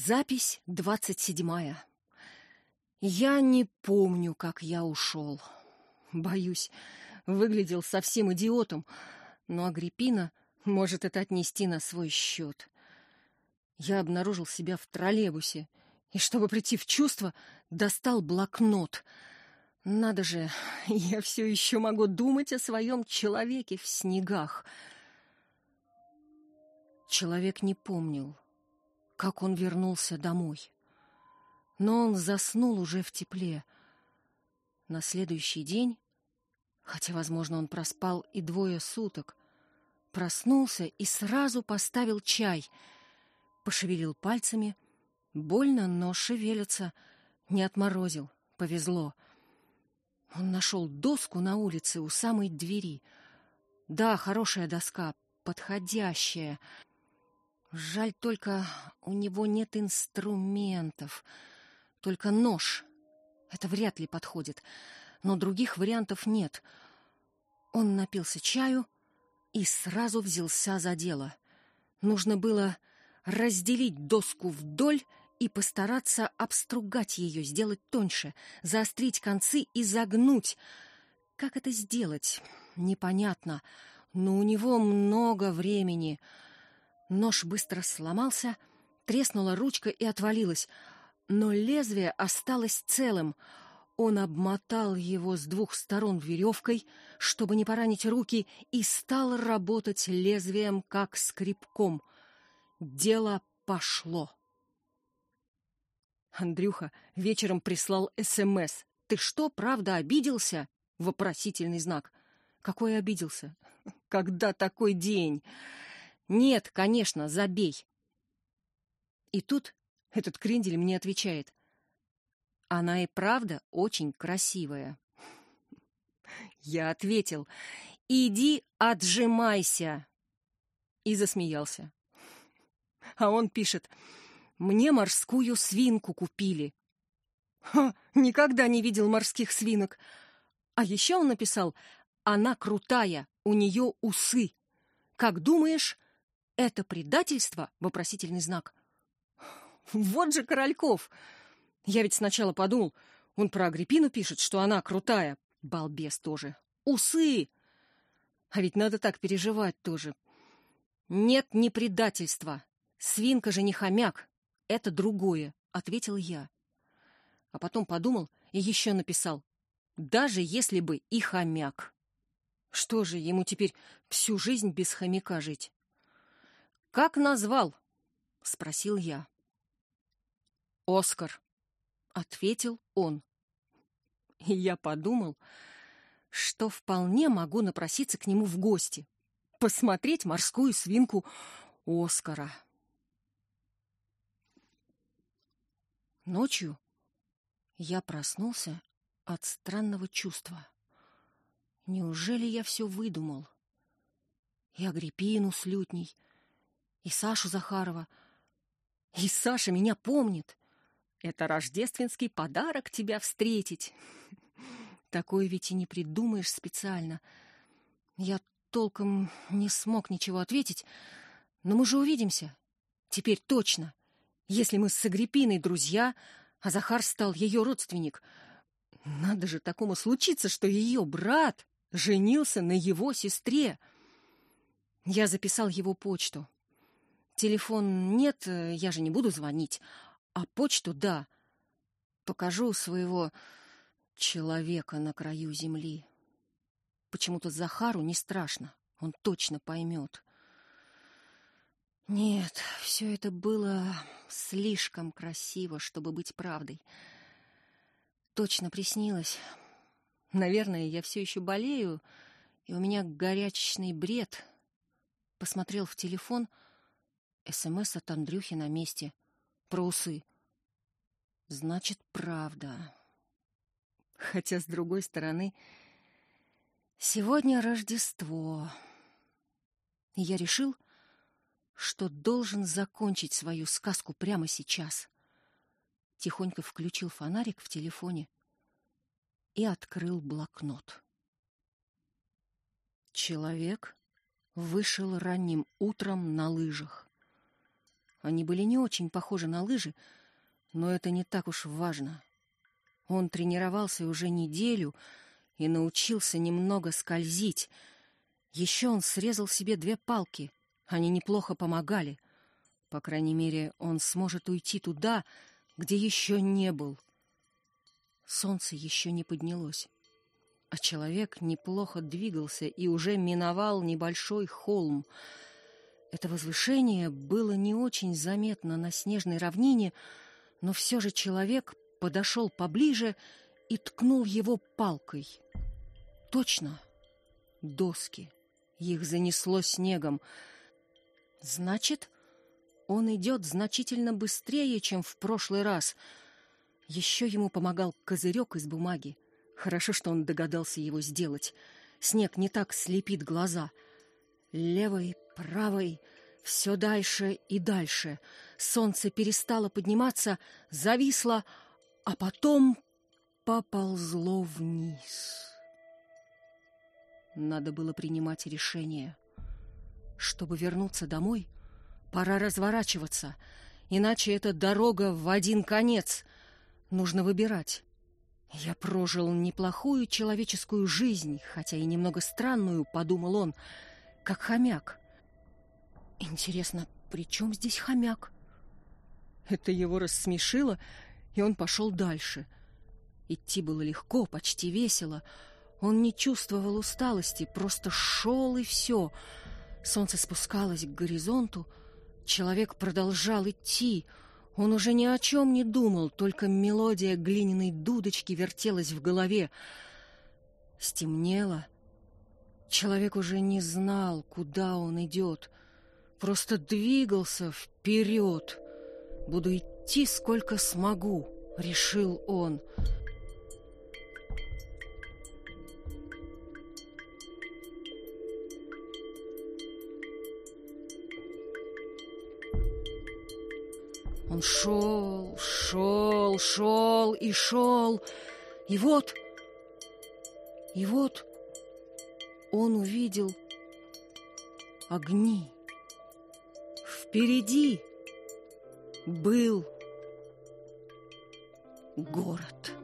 Запись 27. Я не помню, как я ушел. Боюсь, выглядел совсем идиотом, но Агриппина может это отнести на свой счет. Я обнаружил себя в троллейбусе, и, чтобы прийти в чувство, достал блокнот. Надо же, я все еще могу думать о своем человеке в снегах. Человек не помнил, как он вернулся домой. Но он заснул уже в тепле. На следующий день, хотя, возможно, он проспал и 2 суток, проснулся и сразу поставил чай. Пошевелил пальцами. Больно, но шевелится. Не отморозил. Повезло. Он нашел доску на улице у самой двери. Да, хорошая доска, подходящая. Жаль только, у него нет инструментов. Только нож. Это вряд ли подходит. Но других вариантов нет. Он напился чаю и сразу взялся за дело. Нужно было разделить доску вдоль и постараться обстругать ее, сделать тоньше, заострить концы и загнуть. Как это сделать? Непонятно. Но у него много времени. Нож быстро сломался, треснула ручка и отвалилась. Но лезвие осталось целым. Он обмотал его с 2 сторон веревкой, чтобы не поранить руки, и стал работать лезвием, как скребком. Дело пошло. Андрюха вечером прислал СМС. «Ты что, правда обиделся?» Вопросительный знак. Какой обиделся? Когда такой день? Нет, конечно, забей. И тут этот крендель мне отвечает: она и правда очень красивая. Я ответил: иди отжимайся. И засмеялся. А он пишет: мне морскую свинку купили. Ха, никогда не видел морских свинок. А еще он написал: она крутая, у нее усы. Как думаешь, это предательство? Вопросительный знак. Вот же Корольков! Я ведь сначала подумал, он про Агриппину пишет, что она крутая. Балбес тоже. Усы! А ведь надо так переживать тоже. Нет, не предательства. Свинка же не хомяк. Это другое, ответил я. А потом подумал и еще написал: даже если бы и хомяк. Что же, ему теперь всю жизнь без хомяка жить? Как назвал? Спросил я. Оскар, ответил он. И я подумал, что вполне могу напроситься к нему в гости, посмотреть морскую свинку Оскара. Ночью я проснулся от странного чувства. Неужели я все выдумал? И Агриппину с лютней, и Сашу Захарова. И Саша меня помнит. Это рождественский подарок тебя встретить. Такое ведь и не придумаешь специально. Я толком не смог ничего ответить, но мы же увидимся. Теперь точно. Если мы с Агриппиной друзья, а Захар стал ее родственник. Надо же такому случиться, что ее брат женился на его сестре. Я записал его почту. Телефон нет, я же не буду звонить. А почту — да. Покажу своего человека на краю земли. Почему-то Захару не страшно. Он точно поймет. Нет, все это было слишком красиво, чтобы быть правдой. Точно приснилось. Наверное, я все еще болею, и у меня горячечный бред. Посмотрел в телефон. СМС от Андрюхи на месте. Про усы. Значит, правда. Хотя, с другой стороны, сегодня Рождество. И я решил, что должен закончить свою сказку прямо сейчас. Тихонько включил фонарик в телефоне и открыл блокнот. Человек вышел ранним утром на лыжах. Они были не очень похожи на лыжи, но это не так уж важно. Он тренировался уже неделю и научился немного скользить. Еще он срезал себе 2 палки. Они неплохо помогали. По крайней мере, он сможет уйти туда, где еще не был. Солнце еще не поднялось, а человек неплохо двигался и уже миновал небольшой холм. Это возвышение было не очень заметно на снежной равнине, но все же человек подошел поближе и ткнул его палкой. Точно, доски. Их занесло снегом. Значит, он идет значительно быстрее, чем в прошлый раз. Еще ему помогал козырек из бумаги. Хорошо, что он догадался его сделать. Снег не так слепит глаза. Левой, правой, все дальше и дальше. Солнце перестало подниматься, зависло, а потом поползло вниз. Надо было принимать решение. Чтобы вернуться домой, пора разворачиваться, иначе это дорога в один конец. Нужно выбирать. Я прожил неплохую человеческую жизнь, хотя и немного странную, подумал он, как хомяк. Интересно, при чем здесь хомяк? Это его рассмешило, и он пошел дальше. Идти было легко, почти весело. Он не чувствовал усталости, просто шел и все. Солнце спускалось к горизонту. Человек продолжал идти. Он уже ни о чем не думал, только мелодия глиняной дудочки вертелась в голове. Стемнело. Человек уже не знал, куда он идет. Просто двигался вперед. «Буду идти, сколько смогу», — решил он. Он шел, шел, шел и шел. И вот он увидел огни. Впереди был город.